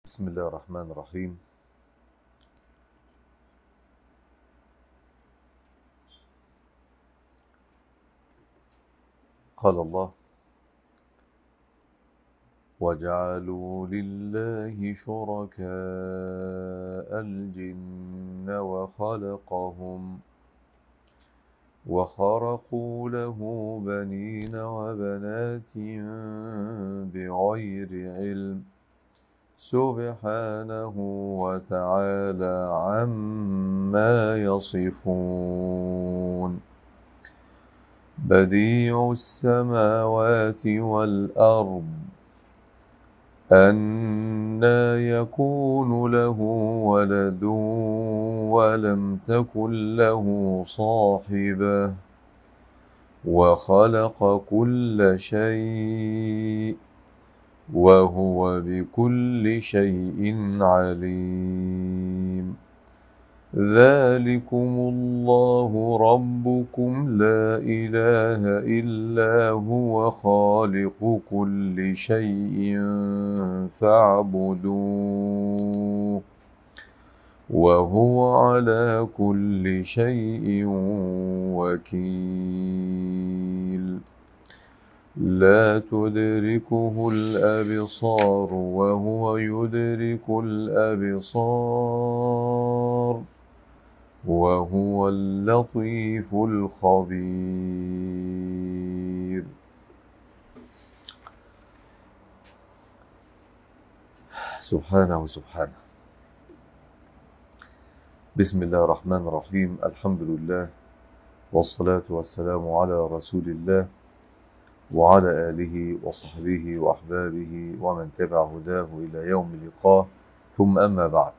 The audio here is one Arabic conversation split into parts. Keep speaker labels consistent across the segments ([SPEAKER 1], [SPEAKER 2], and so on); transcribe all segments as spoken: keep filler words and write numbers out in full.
[SPEAKER 1] بسم الله الرحمن الرحيم. قال الله: وجعلوا لله شركاء الجن وخلقهم وخرقوا له بنين وبنات بغير علم سبحانه وتعالى عما يصفون. بديع السماوات والأرض أنى يكون له ولد ولم تكن له صاحبة وخلق كل شيء وهو بكل شيء عليم. ذلكم الله ربكم لا إله إلا هو خالق كل شيء فاعبدوه وهو على كل شيء وكيل. لا تدركه الأبصار وهو يدرك الأبصار وهو اللطيف الخبير. سبحانه سبحانه. بسم الله الرحمن الرحيم. الحمد لله والصلاة والسلام على رسول الله وعلى آله وصحبه وأحبابه ومن تبع هداه إلى يوم اللقاء، ثم أما بعد،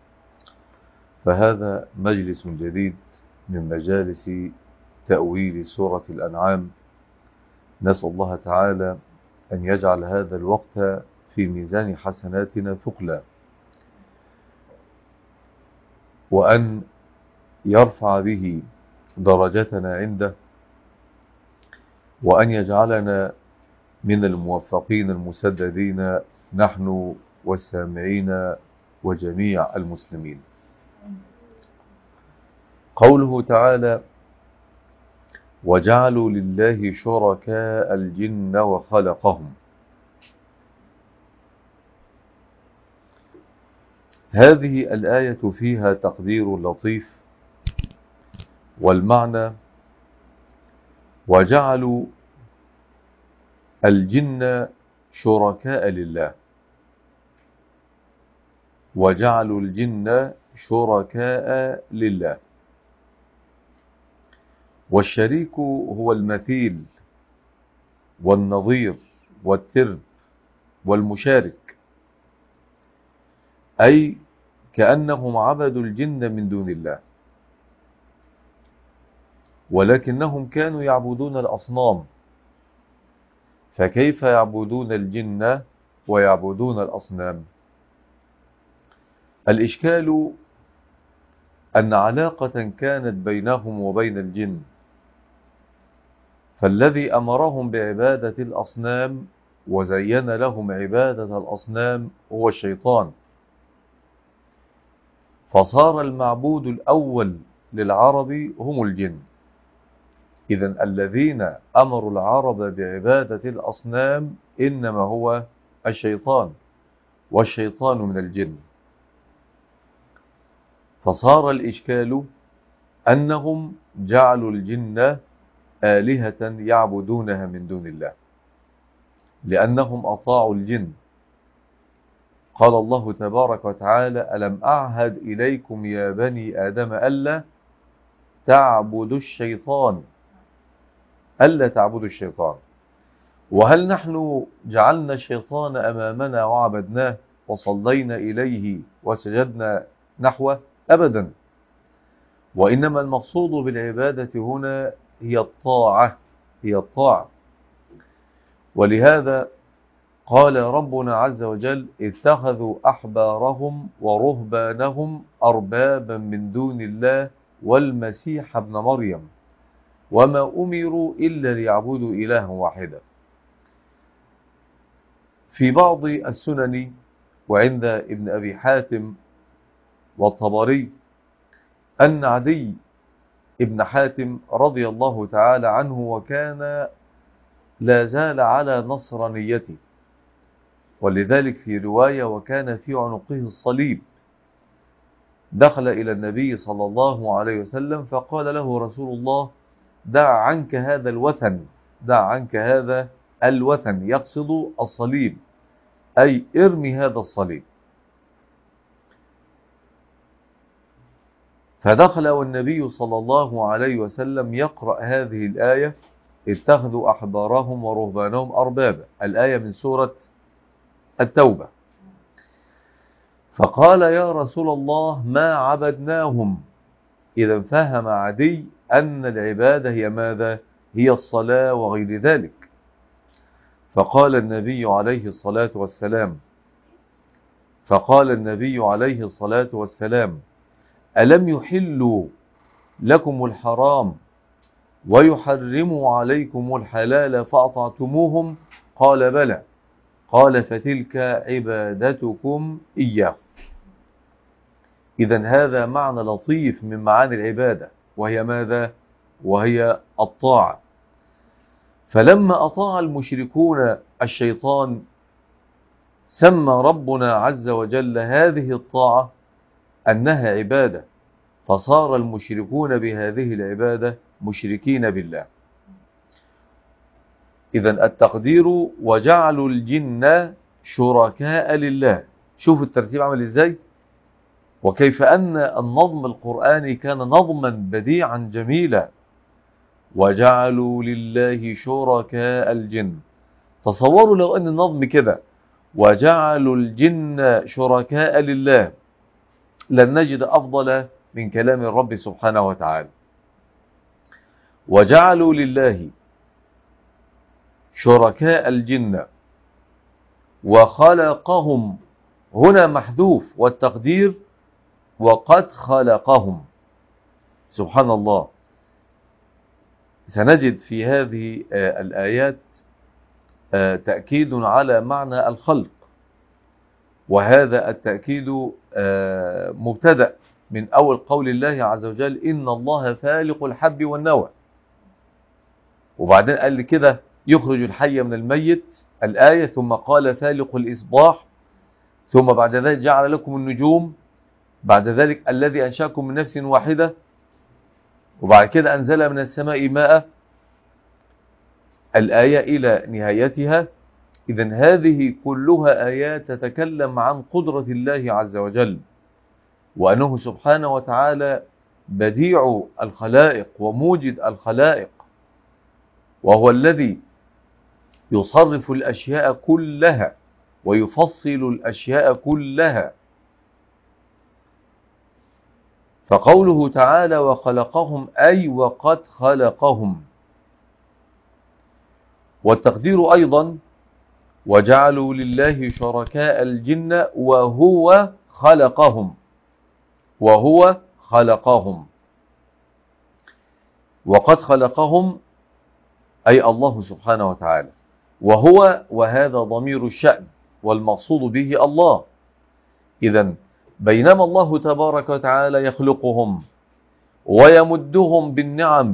[SPEAKER 1] فهذا مجلس جديد من مجالس تأويل سورة الأنعام. نسأل الله تعالى أن يجعل هذا الوقت في ميزان حسناتنا ثقلا، وأن يرفع به درجتنا عنده، وأن يجعلنا من الموفقين المسددين نحن والسامعين وجميع المسلمين. قوله تعالى: وجعلوا لله شركاء الجن وخلقهم. هذه الآية فيها تقدير لطيف، والمعنى: وجعلوا الجن شركاء لله، وجعلوا الجن شركاء لله. والشريك هو المثيل والنظير والترب والمشارك، أي كأنهم عبدوا الجن من دون الله، ولكنهم كانوا يعبدون الأصنام، فكيف يعبدون الجن ويعبدون الأصنام؟ الإشكال أن علاقة كانت بينهم وبين الجن، فالذي أمرهم بعبادة الأصنام وزين لهم عبادة الأصنام هو الشيطان، فصار المعبود الأول للعرب هم الجن. إذن الذين أمروا العرب بعبادة الأصنام إنما هو الشيطان، والشيطان من الجن. فصار الإشكال أنهم جعلوا الجن آلهة يعبدونها من دون الله، لأنهم أطاعوا الجن. قال الله تبارك وتعالى: ألم أعهد إليكم يا بني آدم ألا تعبدوا الشيطان ألا تعبدوا الشيطان. وهل نحن جعلنا الشيطان أمامنا وعبدناه وصلينا إليه وسجدنا نحوه؟ أبدا. وإنما المقصود بالعبادة هنا هي الطاعة، هي الطاعة. ولهذا قال ربنا عز وجل: اتخذوا أحبارهم ورهبانهم أربابا من دون الله والمسيح ابن مريم وما أمروا إلا ليعبدوا إلها واحدا. في بعض السنن وعند ابن أبي حاتم والطبري أن عدي ابن حاتم رضي الله تعالى عنه وكان لا زال على نصرانيته، ولذلك في رواية وكان في عنقه الصليب، دخل إلى النبي صلى الله عليه وسلم فقال له رسول الله: دع عنك هذا الوثن، دع عنك هذا الوثن، يقصد الصليب، أي ارمي هذا الصليب. فدخل والنبي صلى الله عليه وسلم يقرأ هذه الآية: اتخذوا أحبارهم ورهبانهم أربابا، الآية من سورة التوبة. فقال: يا رسول الله ما عبدناهم. إذا فهم عدي أن العبادة هي ماذا؟ هي الصلاة وغير ذلك. فقال النبي عليه الصلاة والسلام فقال النبي عليه الصلاة والسلام: ألم يحلوا لكم الحرام ويحرموا عليكم الحلال فأطعتموهم؟ قال: بلى. قال: فتلك عبادتكم إياه. إذن هذا معنى لطيف من معاني العبادة، وهي ماذا؟ وهي الطاعة. فلما أطاع المشركون الشيطان سمى ربنا عز وجل هذه الطاعة أنها عبادة، فصار المشركون بهذه العبادة مشركين بالله. إذن التقدير: وجعلوا الجن شركاء لله. شوفوا الترتيب عمل إزاي، وكيف أن النظم القرآني كان نظما بديعا جميلا. وجعلوا لله شركاء الجن. تصوروا لو أن النظم كده: وجعلوا الجن شركاء لله، لن نجد أفضل من كلام الرب سبحانه وتعالى. وجعلوا لله شركاء الجن وخلقهم، هنا محذوف، والتقدير: وقد خلقهم. سبحان الله. سنجد في هذه الآيات تأكيد على معنى الخلق، وهذا التأكيد مبتدأ من أول قول الله عز وجل: إن الله فالق الحب والنوى. وبعدين قال لي كده: يخرج الحي من الميت، الآية، ثم قال: فالق الإصباح، ثم بعد ذلك جعل لكم النجوم، بعد ذلك الذي أنشأكم من نفس واحدة، وبعد كده أنزل من السماء ماء، الآية إلى نهايتها. إذن هذه كلها آيات تتكلم عن قدرة الله عز وجل، وأنه سبحانه وتعالى بديع الخلائق وموجد الخلائق، وهو الذي يصرف الأشياء كلها ويفصل الأشياء كلها. فقوله تعالى: وخلقهم، أي وقد خلقهم. والتقدير أيضا: وجعلوا لله شركاء الجن وهو خلقهم، وهو خلقهم. وقد خلقهم أي الله سبحانه وتعالى، وهو، وهذا ضمير الشأن، والمقصود به الله. إذن بينما الله تبارك وتعالى يخلقهم ويمدهم بالنعم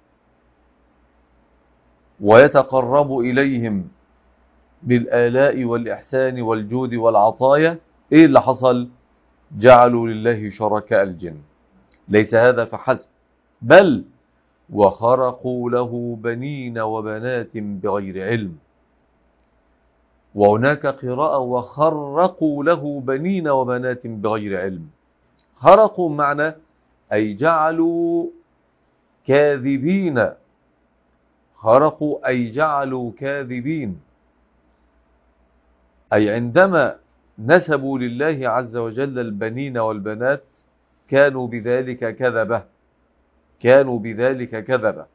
[SPEAKER 1] ويتقرب إليهم بالآلاء والإحسان والجود والعطايا، إيه اللي حصل؟ جعلوا لله شركاء الجن. ليس هذا فحسب، بل وخرقوا له بنين وبنات بغير علم. وهناك قراءة: وخرقوا له بنين وبنات بغير علم. خرقوا معنى أي جعلوا كاذبين، خرقوا أي جعلوا كاذبين، أي عندما نسبوا لله عز وجل البنين والبنات كانوا بذلك كذبة، كانوا بذلك كذبة.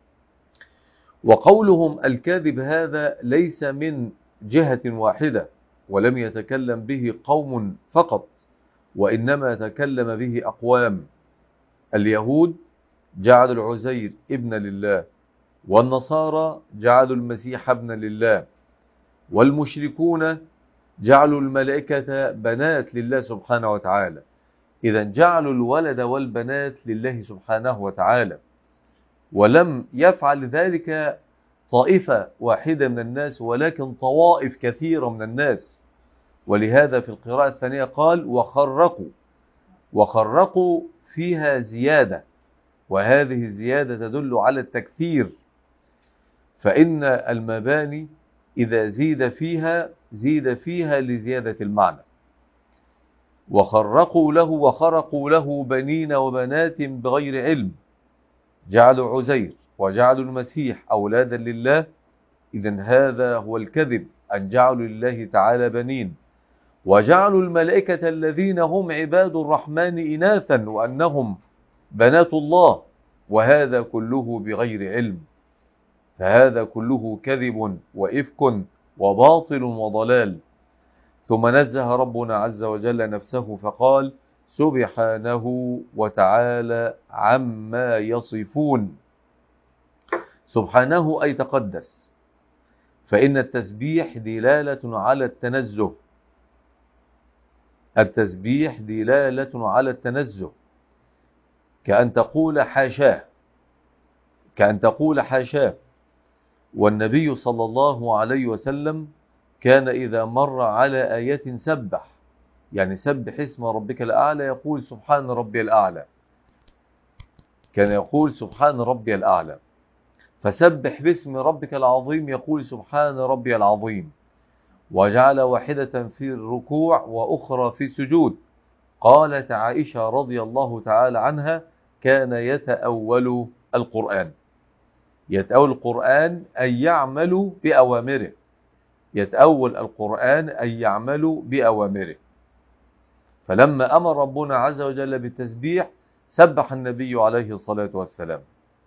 [SPEAKER 1] وقولهم الكاذب هذا ليس من جهة واحدة، ولم يتكلم به قوم فقط، وإنما تكلم به أقوام. اليهود جعلوا العزير ابن لله، والنصارى جعلوا المسيح ابن لله، والمشركون جعلوا الملائكة بنات لله سبحانه وتعالى. إذا جعلوا الولد والبنات لله سبحانه وتعالى، ولم يفعل ذلك طائفة واحدة من الناس، ولكن طوائف كثيرة من الناس. ولهذا في القراءة الثانية قال وخرقوا، وخرقوا فيها زيادة، وهذه الزيادة تدل على التكثير، فإن المباني إذا زيد فيها زيد فيها لزيادة المعنى. وخرقوا له وخرقوا له بنين وبنات بغير علم، جعلوا عزير وجعلوا المسيح أولادا لله. إذن هذا هو الكذب، أن جعلوا لله تعالى بنين، وجعلوا الملائكة الذين هم عباد الرحمن إناثا وأنهم بنات الله، وهذا كله بغير علم. فهذا كله كذب وإفك وباطل وضلال. ثم نزه ربنا عز وجل نفسه فقال سبحانه وتعالى عما يصفون. سبحانه أي تقدس، فإن التسبيح دلالة على التنزه، التسبيح دلالة على التنزه، كأن تقول حاشاه، كأن تقول حاشاه. والنبي صلى الله عليه وسلم كان إذا مر على آية سبح، يعني سبح اسم ربك الأعلى، يقول سبحان ربي الأعلى، كان يقول سبحان ربي الأعلى. فسبح باسم ربك العظيم يقول سبحان ربي العظيم. وجعل واحدة في الركوع وأخرى في السجود. قالت عائشة رضي الله تعالى عنها كان يتأول القرآن، يتأول القرآن أن يعمل بأوامره، يتأول القرآن أن يعمل بأوامره. فلما أمر ربنا عز وجل بالتسبيح سبح النبي عليه الصلاة والسلام.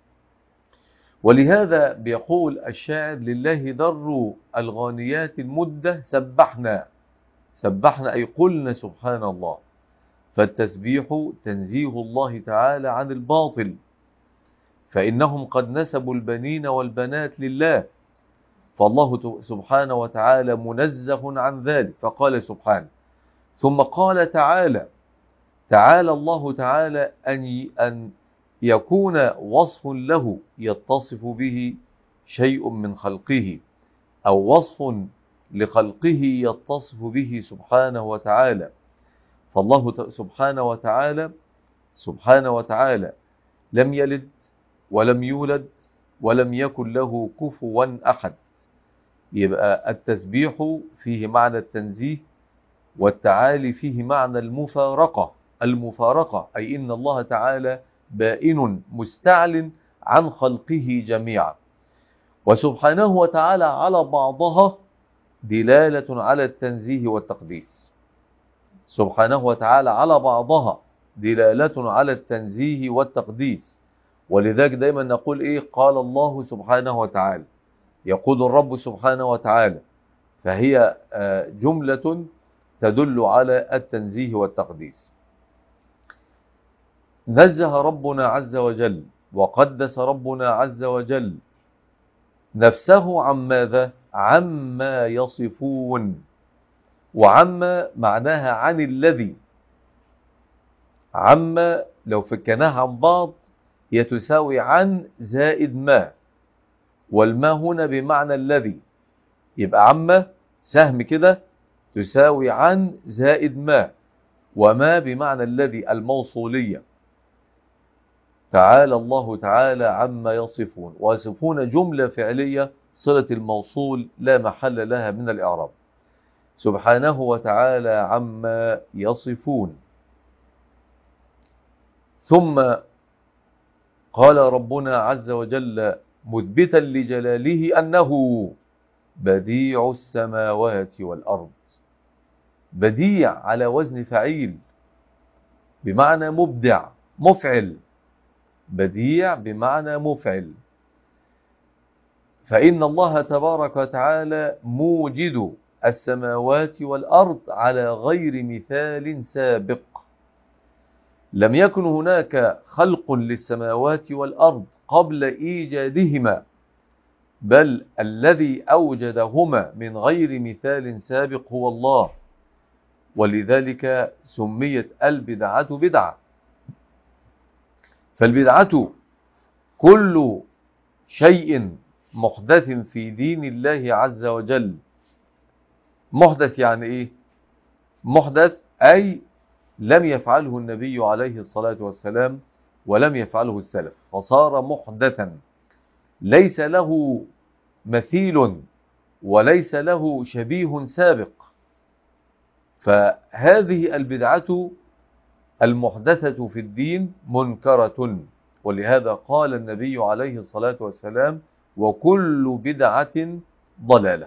[SPEAKER 1] ولهذا بيقول الشاعر لله در الغانيات المدة سبحنا، سبحنا أي قلنا سبحان الله. فالتسبيح تنزيه الله تعالى عن الباطل، فإنهم قد نسبوا البنين والبنات لله، فالله سبحانه وتعالى منزه عن ذلك فقال سبحانه. ثم قال تعالى، تعالى الله تعالى أن أن يكون وصف له يتصف به شيء من خلقه، أو وصف لخلقه يتصف به سبحانه وتعالى. فالله سبحانه وتعالى سبحانه وتعالى لم يلد ولم يولد ولم يكن له كفوا أحد. يبقى التسبيح فيه معنى التنزيه، والتعالي فيه معنى المفارقة، المفارقة أي إن الله تعالى بائن مستعل عن خلقه جميعا. وسبحانه وتعالى على بعضها دلالة على التنزيه والتقديس، سبحانه وتعالى على بعضها دلالة على التنزيه والتقديس. ولذلك دايما نقول إيه؟ قال الله سبحانه وتعالى، يقول الرب سبحانه وتعالى، فهي جملة تدل على التنزيه والتقديس. نزه ربنا عز وجل وقدس ربنا عز وجل نفسه عن ماذا؟ عما يصفون. وعما معناها عن الذي، عما لو فكناها عن بعض هي تساوي عن زائد ما، والما هنا بمعنى الذي، يبقى عما سهم كده تساوي عن زائد ما، وما بمعنى الذي الموصولية. تعالى الله تعالى عما يصفون. ويصفون جملة فعلية صلة الموصول لا محل لها من الإعراب. سبحانه وتعالى عما يصفون. ثم قال ربنا عز وجل مثبتا لجلاله أنه بديع السماوات والأرض. بديع على وزن فعيل بمعنى مبدع مفعل، بديع بمعنى مفعل. فإن الله تبارك وتعالى موجد السماوات والأرض على غير مثال سابق. لم يكن هناك خلق للسماوات والأرض قبل إيجادهما، بل الذي أوجدهما من غير مثال سابق هو الله، ولذلك سميت البدعة بدعة. فالبدعة كل شيء محدث في دين الله عز وجل. محدث يعني إيه؟ محدث أي لم يفعله النبي عليه الصلاة والسلام ولم يفعله السلف، فصار محدثا ليس له مثيل وليس له شبيه سابق. فهذه البدعة المحدثة في الدين منكرة، ولهذا قال النبي عليه الصلاة والسلام: وكل بدعة ضلالة.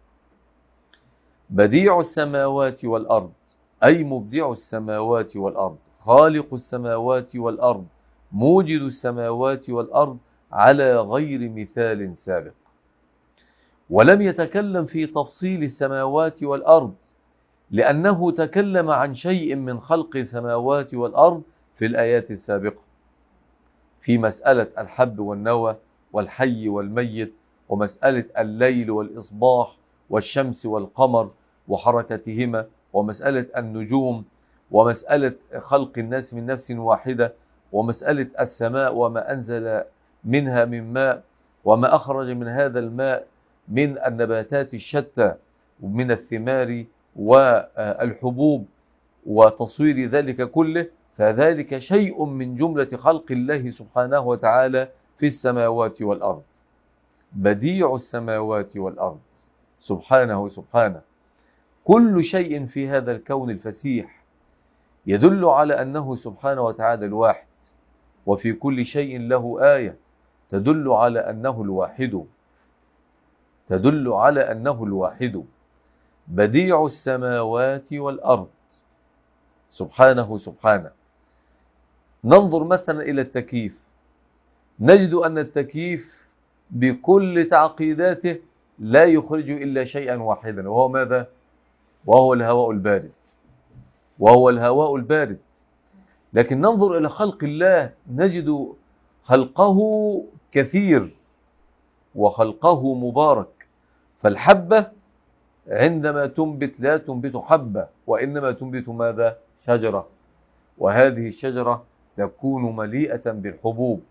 [SPEAKER 1] بديع السماوات والأرض أي مبدع السماوات والأرض، خالق السماوات والأرض، موجد السماوات والأرض على غير مثال سابق. ولم يتكلم في تفصيل السماوات والأرض، لأنه تكلم عن شيء من خلق السماوات والأرض في الآيات السابقة، في مسألة الحب والنوى والحي والميت، ومسألة الليل والإصباح والشمس والقمر وحركتهما، ومسألة النجوم، ومسألة خلق الناس من نفس واحدة، ومسألة السماء وما أنزل منها من ماء، وما أخرج من هذا الماء من النباتات الشتى ومن الثمار والحبوب وتصوير ذلك كله. فذلك شيء من جملة خلق الله سبحانه وتعالى في السماوات والأرض. بديع السماوات والأرض سبحانه سبحانه. كل شيء في هذا الكون الفسيح يدل على أنه سبحانه وتعالى الواحد، وفي كل شيء له آية تدل على أنه الواحد تدل على أنه الواحد. بديع السماوات والأرض سبحانه سبحانه. ننظر مثلا إلى التكييف، نجد أن التكييف بكل تعقيداته لا يخرج إلا شيئا واحدا، وهو ماذا؟ وهو الهواء البارد وهو الهواء البارد. لكن ننظر إلى خلق الله نجد خلقه كثير وخلقه مبارك. فالحبة عندما تنبت لا تنبت حبة، وإنما تنبت ماذا؟ شجرة، وهذه الشجرة تكون مليئة بالحبوب.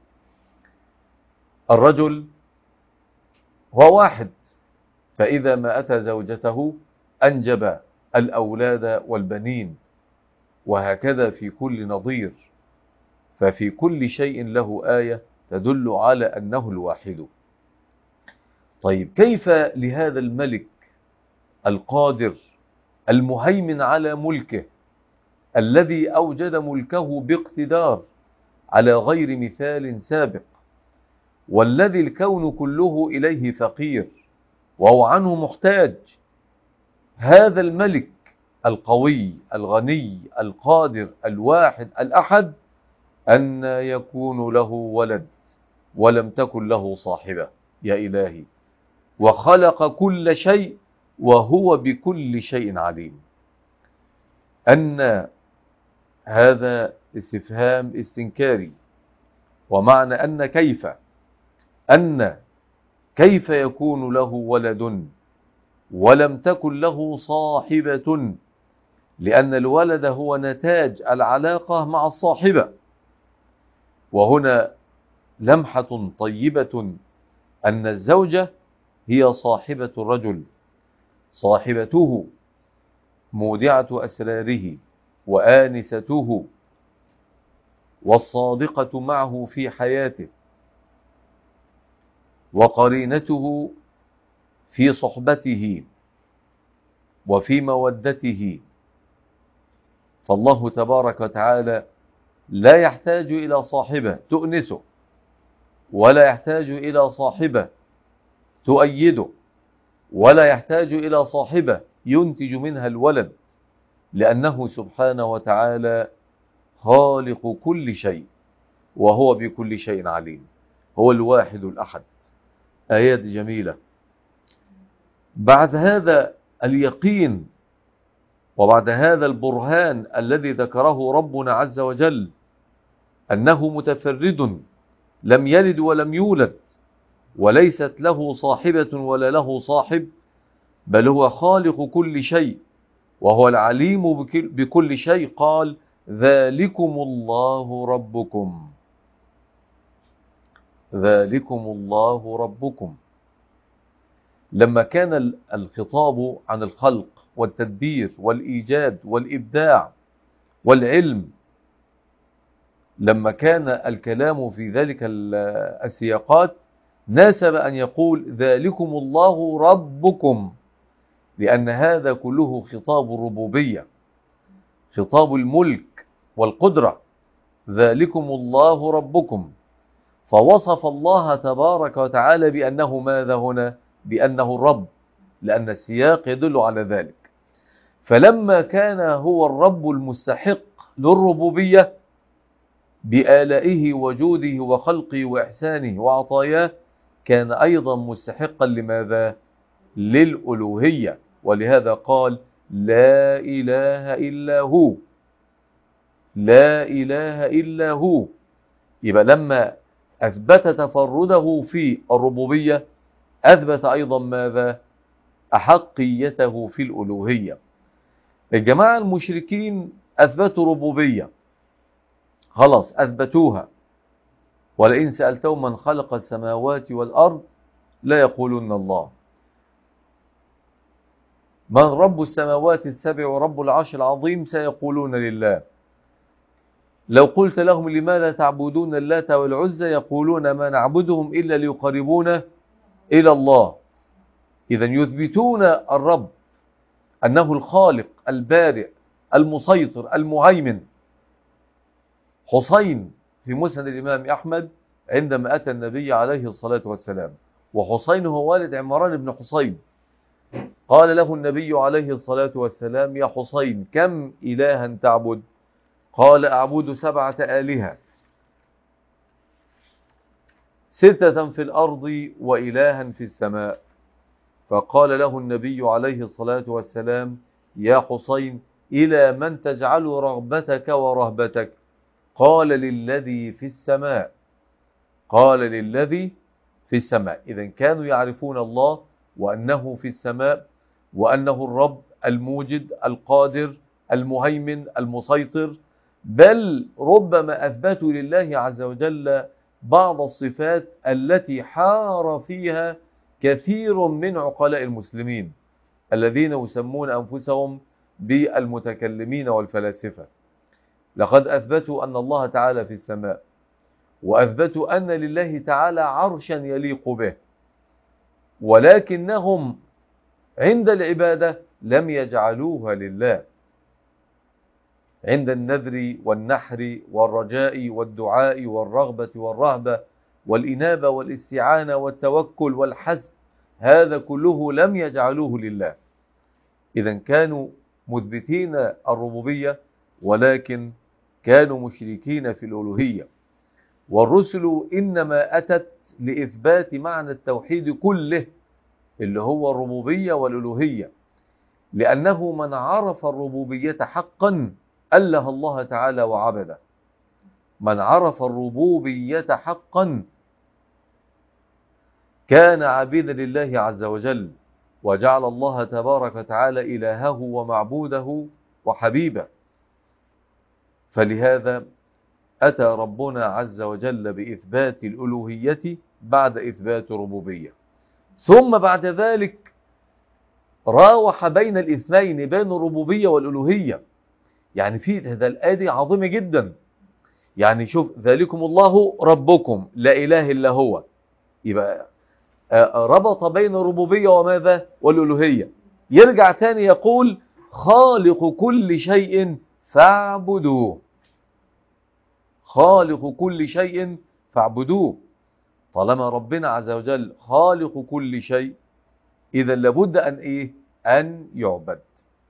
[SPEAKER 1] الرجل هو واحد، فإذا ما أتى زوجته أنجب الأولاد والبنين، وهكذا في كل نظير. ففي كل شيء له آية تدل على أنه الواحد. طيب، كيف لهذا الملك القادر المهيمن على ملكه الذي أوجد ملكه باقتدار على غير مثال سابق، والذي الكون كله إليه فقير وهو عنه محتاج، هذا الملك القوي الغني القادر الواحد الأحد أن يكون له ولد ولم تكن له صاحبة؟ يا إلهي، وخلق كل شيء وهو بكل شيء عليم. أن هذا استفهام استنكاري، ومعنى أن كيف أن كيف يكون له ولد ولم تكن له صاحبة؟ لأن الولد هو نتاج العلاقة مع الصاحبة. وهنا لمحة طيبة أن الزوجة هي صاحبة الرجل، صاحبته مودعة أسراره وآنسته والصادقة معه في حياته وقرينته في صحبته وفي مودته. فالله تبارك وتعالى لا يحتاج إلى صاحبة تؤنسه، ولا يحتاج إلى صاحبة تؤيده، ولا يحتاج إلى صاحبة ينتج منها الولد، لأنه سبحانه وتعالى خالق كل شيء وهو بكل شيء عليم. هو الواحد الأحد. آيات جميلة. بعد هذا اليقين وبعد هذا البرهان الذي ذكره ربنا عز وجل أنه متفرد لم يلد ولم يولد، وليست له صاحبة ولا له صاحب، بل هو خالق كل شيء وهو العليم بكل شيء. قال ذلكم الله ربكم، ذلكم الله ربكم. لما كان الخطاب عن الخلق والتدبير والإيجاد والإبداع والعلم، لما كان الكلام في ذلك السياقات ناسب أن يقول ذلكم الله ربكم، لأن هذا كله خطاب الربوبية، خطاب الملك والقدرة. ذلكم الله ربكم، فوصف الله تبارك وتعالى بأنه ماذا هنا؟ بأنه الرب، لأن السياق يدل على ذلك. فلما كان هو الرب المستحق للربوبية بآلائه وجوده وخلقه وإحسانه وعطاياه، كان أيضا مستحقا لماذا؟ للألوهية. ولهذا قال لا إله إلا هو، لا إله إلا هو. يبقى لما أثبت تفرده في الربوبية أثبت أيضا ماذا؟ أحقيته في الألوهية. الجماعة المشركين أثبتوا ربوبية، خلاص أثبتوها. ولئن سألتهم من خلق السماوات والأرض لا يقولون الله. من رب السماوات السبع ورب العرش العظيم؟ سيقولون لله. لو قلت لهم لماذا تعبدون اللات والعزى؟ يقولون ما نعبدهم إلا ليقربونا إلى الله. إذا يثبتون الرب أنه الخالق البارئ المسيطر المهيمن. حسين في مسند الإمام أحمد عندما أتى النبي عليه الصلاة والسلام، وحسين هو والد عمران بن حسين، قال له النبي عليه الصلاة والسلام يا حسين كم إلها تعبد؟ قال أعبد سبعة آلهة، ستة في الأرض وإلها في السماء. فقال له النبي عليه الصلاة والسلام يا حسين إلى من تجعل رغبتك ورهبتك؟ قال للذي في السماء، قال للذي في السماء. إذا كانوا يعرفون الله وأنه في السماء، وأنه الرب الموجد القادر المهيمن المسيطر، بل ربما أثبتوا لله عز وجل بعض الصفات التي حار فيها كثير من عقلاء المسلمين الذين يسمون أنفسهم بالمتكلمين والفلاسفة. لقد أثبتوا أن الله تعالى في السماء، وأثبتوا أن لله تعالى عرشا يليق به، ولكنهم عند العبادة لم يجعلوها لله. عند النذر والنحر والرجاء والدعاء والرغبة والرهبة والإنابة والاستعانة والتوكل والحسب، هذا كله لم يجعلوه لله. إذا كانوا مثبتين الربوبية، ولكن كانوا مشركين في الألوهية. والرسل إنما أتت لإثبات معنى التوحيد كله اللي هو الربوبية والألوهية، لأنه من عرف الربوبية حقا أله الله تعالى وعبده. من عرف الربوبية حقا كان عبيدا لله عز وجل، وجعل الله تبارك وتعالى إلهه ومعبوده وحبيبه. فلهذا أتى ربنا عز وجل بإثبات الألوهية بعد إثبات الربوبية، ثم بعد ذلك راوح بين الاثنين، بين الربوبية والألوهية. يعني في هذا الآية عظيمة جدا. يعني شوف ذلكم الله ربكم لا إله إلا هو، يبقى ربط بين الربوبية وماذا؟ والألوهية. يرجع تاني يقول خالق كل شيء فاعبدوه، خالق كل شيء فاعبدوه. طالما ربنا عز وجل خالق كل شيء، إذا لابد أن إيه؟ أن يعبد.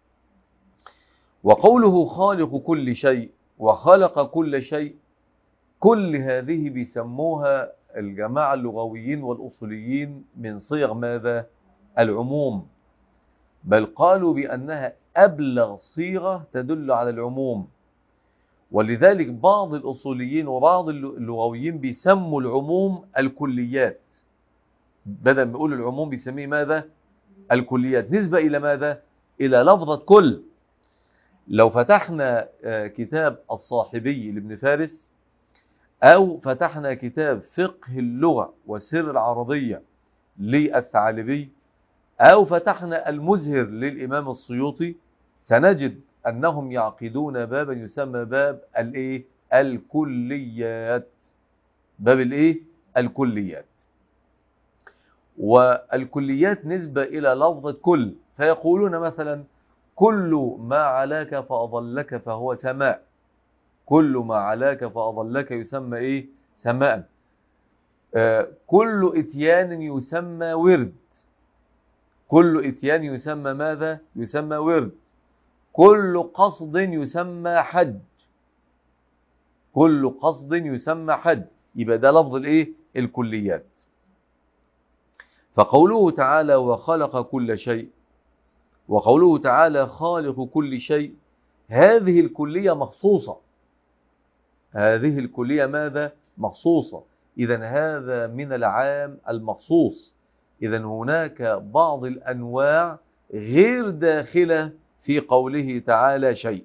[SPEAKER 1] وقوله خالق كل شيء وخلق كل شيء، كل هذه بيسموها الجماعة اللغويين والأصوليين من صيغ ماذا؟ العموم. بل قالوا بأنها أبلغ صيغة تدل على العموم. ولذلك بعض الأصوليين وبعض اللغويين بيسموا العموم الكليات. بدل ما يقول العموم بيسميه ماذا؟ الكليات، نسبة إلى ماذا؟ إلى لفظة كل. لو فتحنا كتاب الصاحبي لابن فارس، أو فتحنا كتاب فقه اللغة وسر العربية للثعلبي، أو فتحنا المزهر للإمام السيوطي، سنجد أنهم يعقدون بابا يسمى باب الإيه؟ الكليات. باب الإيه؟ الكليات. والكليات نسبة إلى لفظة كل، فيقولون مثلا كل ما علاك فأضلك فهو سماء. كل ما علاك فأضلك يسمى إيه؟ سماء. آه كل إتيان يسمى ورد. كل إتيان يسمى ماذا؟ يسمى ورد. كل قصد يسمى حج. كل قصد يسمى حج. يبقى ده لفظ الإيه؟ الكليات. فقوله تعالى وخلق كل شيء، وقوله تعالى خالق كل شيء، هذه الكلية مخصوصة. هذه الكلية ماذا؟ مخصوصة. إذن هذا من العام المخصوص. إذن هناك بعض الأنواع غير داخلة في قوله تعالى شيء،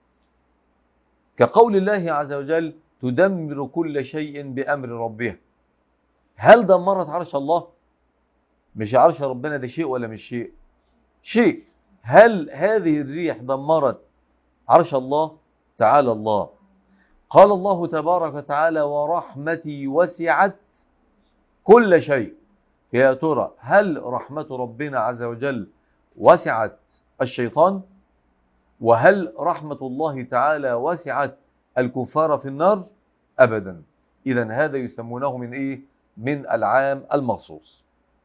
[SPEAKER 1] كقول الله عز وجل تدمر كل شيء بأمر ربها. هل دمرت عرش الله؟ مش عرش ربنا ده شيء ولا مش شيء؟ شيء. هل هذه الريح دمرت عرش الله؟ تعالى الله. قال الله تبارك وتعالى ورحمتي وسعت كل شيء. يا ترى هل رحمة ربنا عز وجل وسعت الشيطان؟ وهل رحمة الله تعالى وسعت الكفار في النار؟ أبدا. إذن هذا يسمونه من إيه؟ من العام المخصوص.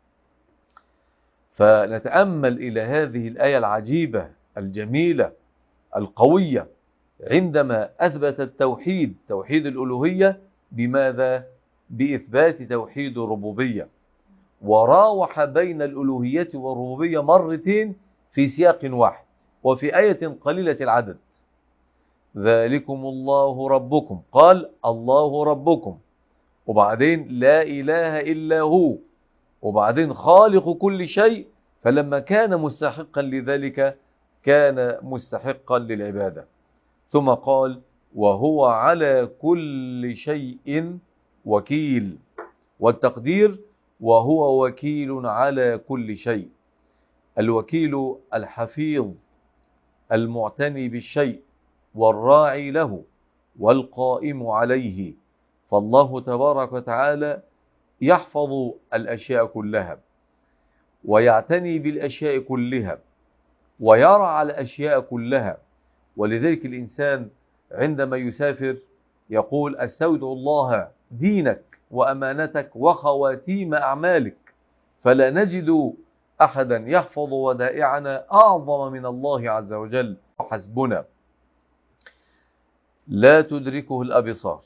[SPEAKER 1] فنتأمل إلى هذه الآية العجيبة الجميلة القوية عندما أثبت التوحيد، توحيد الألوهية، بماذا؟ بإثبات توحيد الربوبية، وراوح بين الألوهية والربوبية مرتين في سياق واحد وفي آية قليلة العدد. ذلكم الله ربكم، قال الله ربكم، وبعدين لا إله إلا هو، وبعدين خالق كل شيء، فلما كان مستحقا لذلك كان مستحقا للعبادة. ثم قال وهو على كل شيء وكيل، والتقدير وهو وكيل على كل شيء. الوكيل الحفيظ المعتني بالشيء والراعي له والقائم عليه. فالله تبارك وتعالى يحفظ الأشياء كلها ويعتني بالأشياء كلها ويرعى الأشياء كلها. ولذلك الإنسان عندما يسافر يقول استودع الله دينك وأمانتك وخواتيم أعمالك، فلا نجد أحدا يحفظ ودائعنا أعظم من الله عز وجل. حسبنا. لا تدركه الأبصار،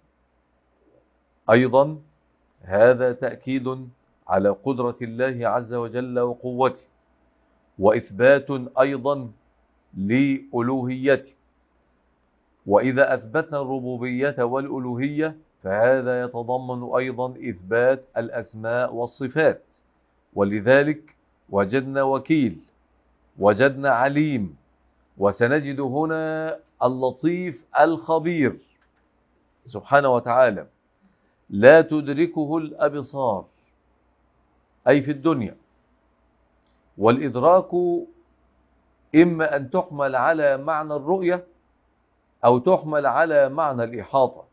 [SPEAKER 1] أيضا هذا تأكيد على قدرة الله عز وجل وقوته، وإثبات أيضا لألوهيته. وإذا أثبتنا الربوبية والألوهية فهذا يتضمن أيضا إثبات الأسماء والصفات. ولذلك وجدنا وكيل، وجدنا عليم، وسنجد هنا اللطيف الخبير سبحانه وتعالى. لا تدركه الأبصار أي في الدنيا. والإدراك إما أن تحمل على معنى الرؤية أو تحمل على معنى الإحاطة.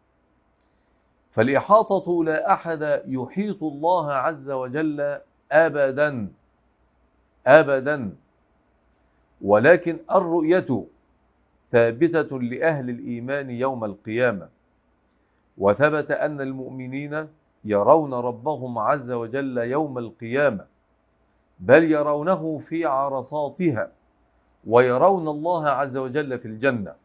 [SPEAKER 1] فالإحاطة لا أحد يحيط الله عز وجل أبدا أبدا، ولكن الرؤية ثابتة لأهل الإيمان يوم القيامة. وثبت أن المؤمنين يرون ربهم عز وجل يوم القيامة، بل يرونه في عرصاتها، ويرون الله عز وجل في الجنة.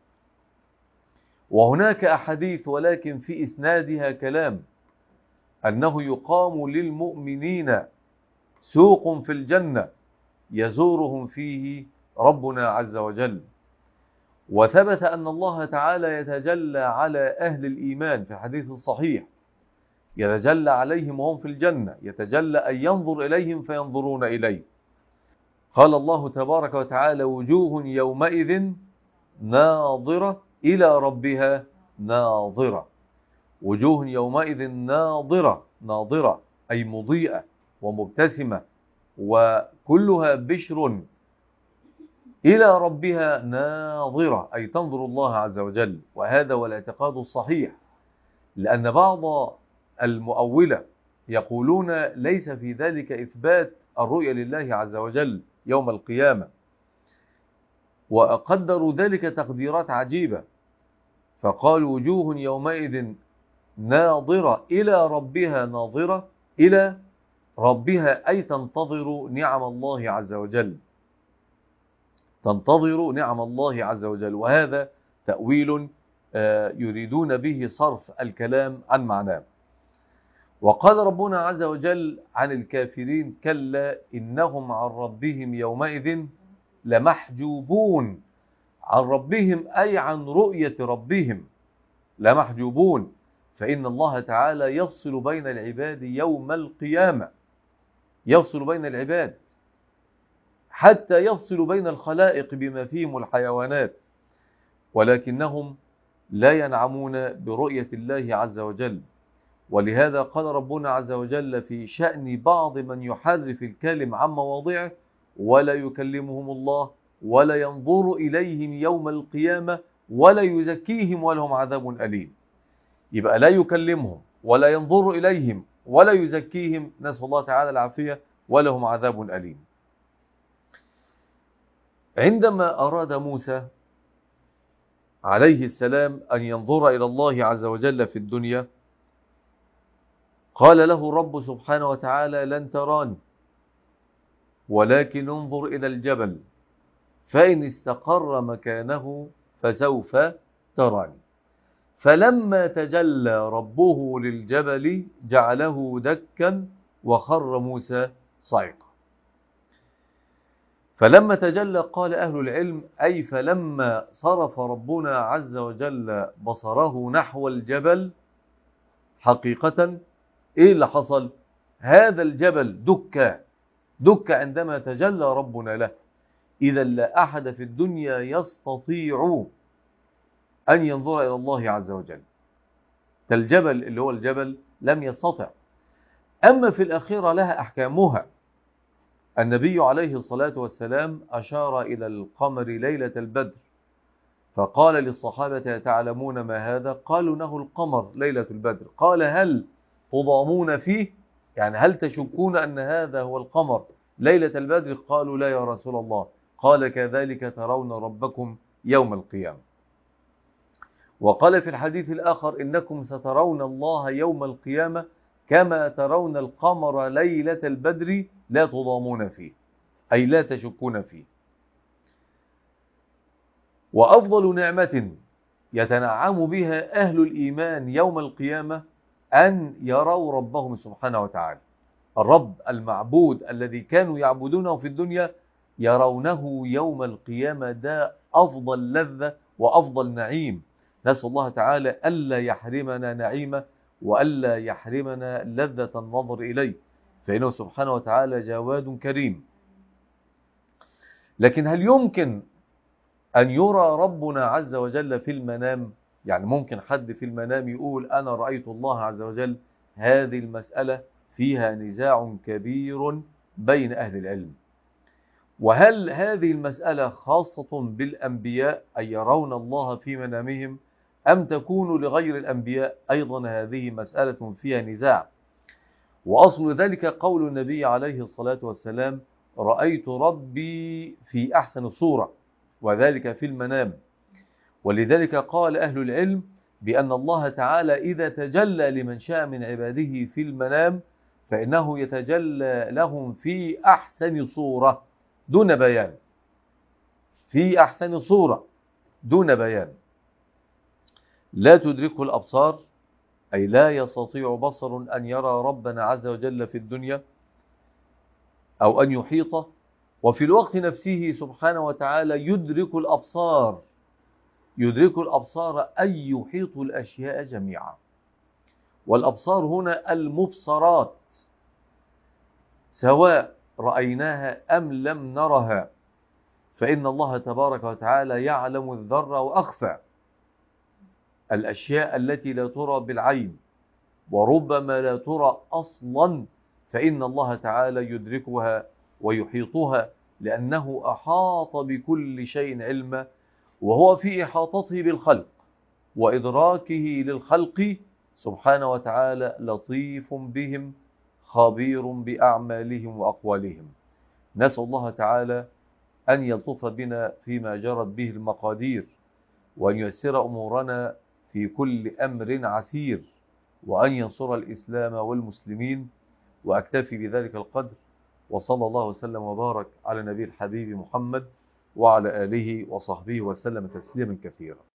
[SPEAKER 1] وهناك أحاديث ولكن في إسنادها كلام أنه يقام للمؤمنين سوق في الجنة يزورهم فيه ربنا عز وجل. وثبت أن الله تعالى يتجلى على أهل الإيمان في حديث صحيح، يتجلى عليهم وهم في الجنة، يتجلى أن ينظر إليهم فينظرون إليه. قال الله تبارك وتعالى: وجوه يومئذ ناظرة إلى ربها ناظرة. وجوه يومئذ ناظرة، ناظرة أي مضيئة ومبتسمة وكلها بشر، إلى ربها ناظرة أي تنظر الله عز وجل. وهذا هو الاعتقاد الصحيح، لأن بعض المؤولة يقولون ليس في ذلك إثبات الرؤية لله عز وجل يوم القيامة، وقدروا ذلك تقديرات عجيبة، فقالوا: وجوه يومئذ ناظرة إلى ربها ناظرة، إلى ربها أي تنتظر نعم الله عز وجل، تنتظر نعم الله عز وجل. وهذا تأويل يريدون به صرف الكلام عن معناه. وقال ربنا عز وجل عن الكافرين: كلا إنهم عن ربهم يومئذ لمحجوبون. عن ربهم أي عن رؤية ربهم لمحجوبون، فإن الله تعالى يفصل بين العباد يوم القيامة، يفصل بين العباد حتى يفصل بين الخلائق بما فيهم الحيوانات، ولكنهم لا ينعمون برؤية الله عز وجل. ولهذا قال ربنا عز وجل في شأن بعض من يحرف الكلم عن مواضعه: ولا يكلمهم الله ولا ينظر إليهم يوم القيامة ولا يزكيهم ولهم عذاب أليم. يبقى لا يكلمهم ولا ينظر إليهم ولا يزكيهم، نسأل الله تعالى العافية، ولهم عذاب أليم. عندما أراد موسى عليه السلام أن ينظر إلى الله عز وجل في الدنيا، قال له الرب سبحانه وتعالى: لن تراني ولكن انظر إلى الجبل فإن استقر مكانه فسوف تراني. فلما تجلى ربه للجبل جعله دكا وخر موسى صعقا. فلما تجلى قال أهل العلم أي فلما صرف ربنا عز وجل بصره نحو الجبل، حقيقة إيه اللي حصل؟ هذا الجبل دك دك عندما تجلى ربنا له. إذا لا أحد في الدنيا يستطيع أن ينظر إلى الله عز وجل. الجبل اللي هو الجبل لم يستطع. أما في الآخرة لها أحكامها. النبي عليه الصلاة والسلام أشار إلى القمر ليلة البدر فقال للصحابة: تعلمون ما هذا؟ قالوا: له القمر ليلة البدر. قال: هل تضامون فيه؟ يعني هل تشكون أن هذا هو القمر ليلة البدر؟ قالوا: لا يا رسول الله. قال: كذلك ترون ربكم يوم القيامة. وقال في الحديث الآخر: إنكم سترون الله يوم القيامة كما ترون القمر ليلة البدر لا تضامون فيه، أي لا تشكون فيه. وأفضل نعمة يتنعم بها أهل الإيمان يوم القيامة أن يروا ربهم سبحانه وتعالى. الرب المعبود الذي كانوا يعبدونه في الدنيا يرونه يوم القيامة، ده أفضل لذة وأفضل نعيم. نسأل الله تعالى ألا يحرمنا نعيمه وألا يحرمنا لذة النظر إليه، فإنه سبحانه وتعالى جواد كريم. لكن هل يمكن أن يرى ربنا عز وجل في المنام؟ يعني ممكن حد في المنام يقول أنا رأيت الله عز وجل؟ هذه المسألة فيها نزاع كبير بين أهل العلم. وهل هذه المسألة خاصة بالأنبياء أن يرون الله في منامهم أم تكون لغير الأنبياء؟ أيضا هذه مسألة فيها نزاع. وأصل ذلك قول النبي عليه الصلاة والسلام: رأيت ربي في أحسن صورة، وذلك في المنام. ولذلك قال أهل العلم بأن الله تعالى إذا تجلى لمن شاء من عباده في المنام فإنه يتجلى لهم في أحسن صورة دون بيان، في أحسن صورة دون بيان. لا تدركه الأبصار، أي لا يستطيع بصر أن يرى ربنا عز وجل في الدنيا أو أن يحيطه، وفي الوقت نفسه سبحانه وتعالى يدرك الأبصار، يدرك الأبصار أي يحيط الأشياء جميعا. والأبصار هنا المبصرات، سواء رأيناها أم لم نرها، فإن الله تبارك وتعالى يعلم الذر وأخفى، الأشياء التي لا ترى بالعين وربما لا ترى أصلا، فإن الله تعالى يدركها ويحيطها، لأنه أحاط بكل شيء علما، وهو في إحاطته بالخلق وإدراكه للخلق سبحانه وتعالى لطيف بهم خبير بأعمالهم وأقوالهم. نسأل الله تعالى أن يلطف بنا فيما جرت به المقادير، وأن ييسر أمورنا في كل أمر عسير، وأن ينصر الإسلام والمسلمين. وأكتفي بذلك القدر، وصلى الله وسلم وبارك على نبي الحبيب محمد وعلى آله وصحبه وسلم تسليما كثيرا.